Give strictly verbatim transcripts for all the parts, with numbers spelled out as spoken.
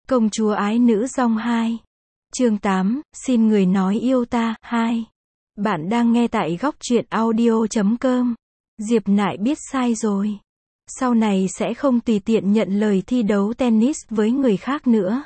Công chúa ái nữ dong hai. Chương tám, xin người nói yêu ta, hai. Bạn đang nghe tại góc truyện audio chấm com. Diệp Nại biết sai rồi. Sau này sẽ không tùy tiện nhận lời thi đấu tennis với người khác nữa.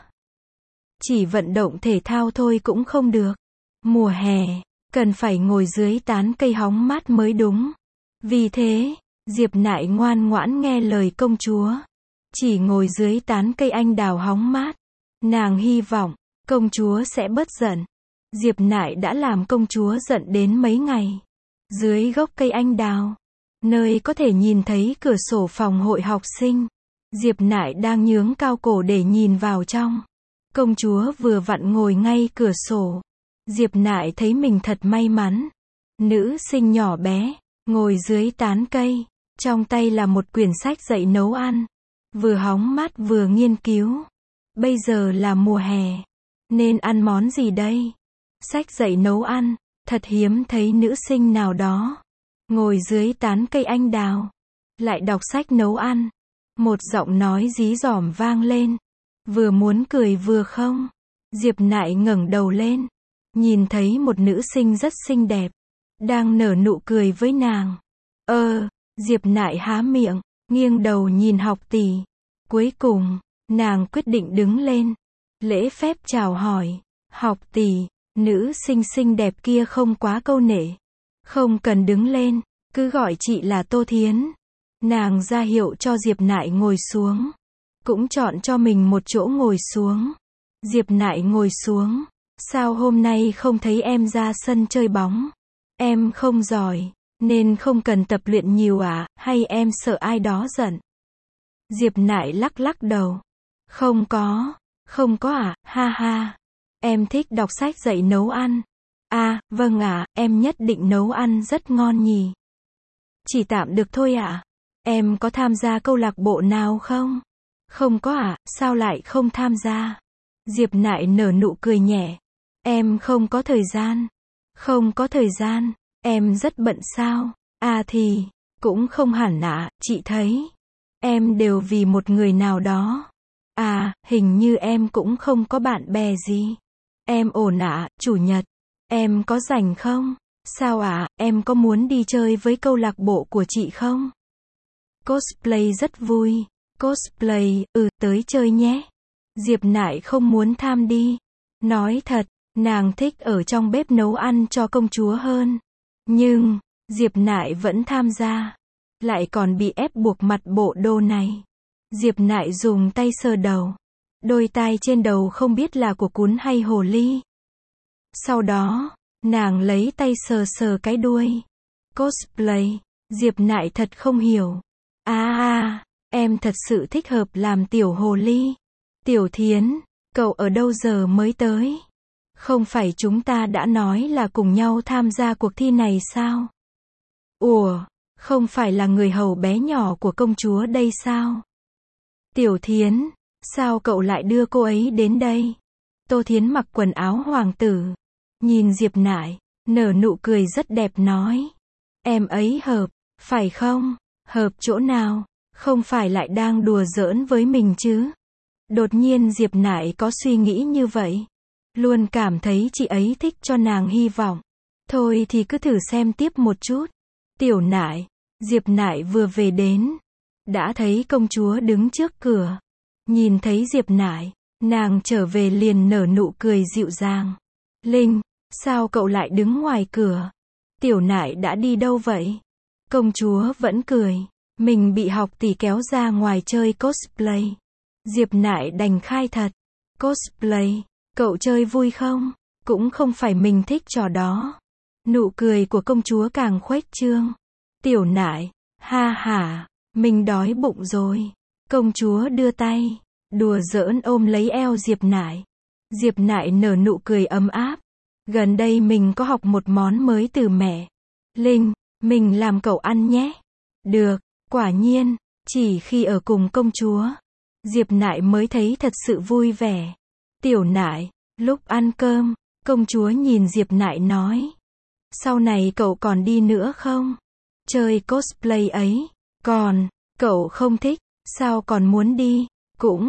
Chỉ vận động thể thao thôi cũng không được. Mùa hè, cần phải ngồi dưới tán cây hóng mát mới đúng. Vì thế, Diệp Nại ngoan ngoãn nghe lời công chúa. Chỉ ngồi dưới tán cây anh đào hóng mát. Nàng hy vọng, công chúa sẽ bớt giận. Diệp Nại đã làm công chúa giận đến mấy ngày. Dưới gốc cây anh đào, nơi có thể nhìn thấy cửa sổ phòng hội học sinh, Diệp Nại đang nhướng cao cổ để nhìn vào trong. Công chúa vừa vặn ngồi ngay cửa sổ. Diệp Nại thấy mình thật may mắn. Nữ sinh nhỏ bé, ngồi dưới tán cây, trong tay là một quyển sách dạy nấu ăn. Vừa hóng mát vừa nghiên cứu. Bây giờ là mùa hè, nên ăn món gì đây? Sách dạy nấu ăn, thật hiếm thấy nữ sinh nào đó ngồi dưới tán cây anh đào, lại đọc sách nấu ăn. Một giọng nói dí dỏm vang lên. Vừa muốn cười vừa không. Diệp Nại ngẩng đầu lên, nhìn thấy một nữ sinh rất xinh đẹp, đang nở nụ cười với nàng. Ơ, Diệp Nại há miệng, nghiêng đầu nhìn học tỷ. Cuối cùng, nàng quyết định đứng lên, lễ phép chào hỏi. Học tỷ, nữ sinh xinh đẹp kia không quá câu nệ. Không cần đứng lên, cứ gọi chị là Tô Thiến. Nàng ra hiệu cho Diệp Nại ngồi xuống. Cũng chọn cho mình một chỗ ngồi xuống. Diệp Nại ngồi xuống. Sao hôm nay không thấy em ra sân chơi bóng? Em không giỏi, nên không cần tập luyện nhiều à, hay em sợ ai đó giận? Diệp Nại lắc lắc đầu. Không có, không có à, ha ha. Em thích đọc sách dạy nấu ăn. À, vâng ạ, em nhất định nấu ăn rất ngon nhỉ. Chỉ tạm được thôi ạ. Em có tham gia câu lạc bộ nào không? Không có ạ, sao lại không tham gia? Diệp Nại nở nụ cười nhẹ. Em không có thời gian. Không có thời gian, em rất bận sao? À thì, cũng không hẳn ạ, chị thấy. Em đều vì một người nào đó. À, hình như em cũng không có bạn bè gì. Em ổn ạ, chủ nhật. Em có rảnh không? Sao ạ, em có muốn đi chơi với câu lạc bộ của chị không? Cosplay rất vui. Cosplay, ừ, tới chơi nhé. Diệp Nại không muốn tham đi. Nói thật, nàng thích ở trong bếp nấu ăn cho công chúa hơn. Nhưng, Diệp Nại vẫn tham gia. Lại còn bị ép buộc mặc bộ đồ này. Diệp Nại dùng tay sờ đầu. Đôi tai trên đầu không biết là của cún hay hồ ly. Sau đó, nàng lấy tay sờ sờ cái đuôi. Cosplay, Diệp Nại thật không hiểu. À à, em thật sự thích hợp làm tiểu hồ ly. Tiểu Thiến, cậu ở đâu giờ mới tới? Không phải chúng ta đã nói là cùng nhau tham gia cuộc thi này sao? Ủa, không phải là người hầu bé nhỏ của công chúa đây sao? Tiểu Thiến, sao cậu lại đưa cô ấy đến đây? Tô Thiến mặc quần áo hoàng tử, nhìn Diệp Nại, nở nụ cười rất đẹp nói. Em ấy hợp, phải không? Hợp chỗ nào? Không phải lại đang đùa giỡn với mình chứ? Đột nhiên Diệp Nại có suy nghĩ như vậy. Luôn cảm thấy chị ấy thích cho nàng hy vọng. Thôi thì cứ thử xem tiếp một chút. Tiểu Nại, Diệp Nại vừa về đến, đã thấy công chúa đứng trước cửa. Nhìn thấy Diệp Nại, nàng trở về liền nở nụ cười dịu dàng. Linh, sao cậu lại đứng ngoài cửa? Tiểu Nại đã đi đâu vậy? Công chúa vẫn cười. Mình bị học tỷ kéo ra ngoài chơi cosplay. Diệp Nại đành khai thật. Cosplay, cậu chơi vui không? Cũng không phải mình thích trò đó. Nụ cười của công chúa càng khuếch trương. Tiểu Nại, ha ha, mình đói bụng rồi. Công chúa đưa tay, đùa giỡn ôm lấy eo Diệp Nại. Diệp Nại nở nụ cười ấm áp. Gần đây mình có học một món mới từ mẹ. Linh, mình làm cậu ăn nhé. Được, quả nhiên, chỉ khi ở cùng công chúa, Diệp Nại mới thấy thật sự vui vẻ. Tiểu Nại, lúc ăn cơm, công chúa nhìn Diệp Nại nói. Sau này cậu còn đi nữa không? Chơi cosplay ấy. Còn, cậu không thích, sao còn muốn đi? Cũng,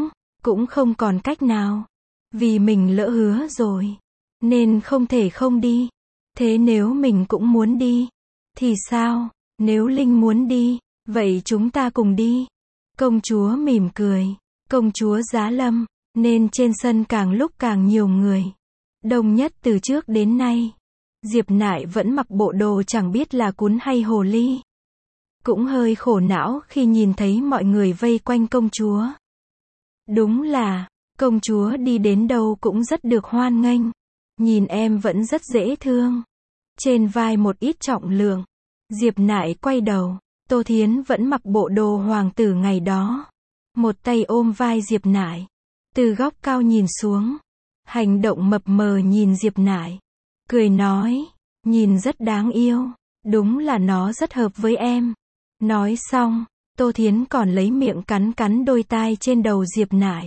cũng không còn cách nào. Vì mình lỡ hứa rồi, nên không thể không đi. Thế nếu mình cũng muốn đi, thì sao? Nếu Linh muốn đi, vậy chúng ta cùng đi. Công chúa mỉm cười. Công chúa Giá Lâm, nên trên sân càng lúc càng nhiều người. Đông nhất từ trước đến nay. Diệp Nại vẫn mặc bộ đồ chẳng biết là cún hay hồ ly. Cũng hơi khổ não khi nhìn thấy mọi người vây quanh công chúa. Đúng là, công chúa đi đến đâu cũng rất được hoan nghênh. Nhìn em vẫn rất dễ thương. Trên vai một ít trọng lượng. Diệp Nại quay đầu. Tô Thiến vẫn mặc bộ đồ hoàng tử ngày đó. Một tay ôm vai Diệp Nại. Từ góc cao nhìn xuống. Hành động mập mờ nhìn Diệp Nại. Cười nói, nhìn rất đáng yêu. Đúng là nó rất hợp với em. Nói xong, Tô Thiến còn lấy miệng cắn cắn đôi tai trên đầu Diệp Nại.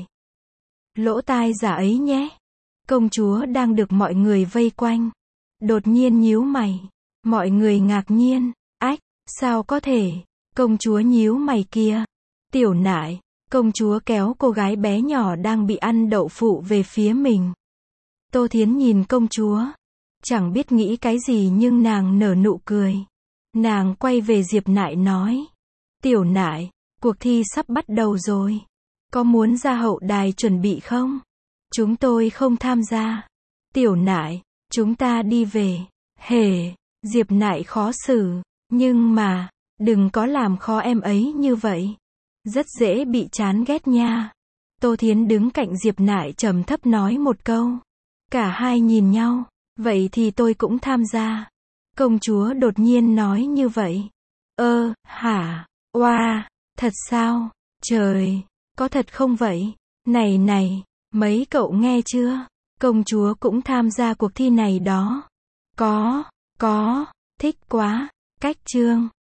Lỗ tai giả ấy nhé. Công chúa đang được mọi người vây quanh. Đột nhiên nhíu mày. Mọi người ngạc nhiên. Ách, sao có thể? Công chúa nhíu mày kia. Tiểu Nại. Công chúa kéo cô gái bé nhỏ đang bị ăn đậu phụ về phía mình. Tô Thiến nhìn công chúa. Chẳng biết nghĩ cái gì nhưng nàng nở nụ cười. Nàng quay về Diệp Nại nói. Tiểu Nại, cuộc thi sắp bắt đầu rồi. Có muốn ra hậu đài chuẩn bị không? Chúng tôi không tham gia. Tiểu Nại, chúng ta đi về. Hề, Diệp Nại khó xử. Nhưng mà, đừng có làm khó em ấy như vậy. Rất dễ bị chán ghét nha. Tô Thiến đứng cạnh Diệp Nại trầm thấp nói một câu. Cả hai nhìn nhau. Vậy thì tôi cũng tham gia. Công chúa đột nhiên nói như vậy. Ơ, hả? Oa, thật sao? Trời, có thật không vậy? Này này, mấy cậu nghe chưa? Công chúa cũng tham gia cuộc thi này đó. Có, có, thích quá. Cách chương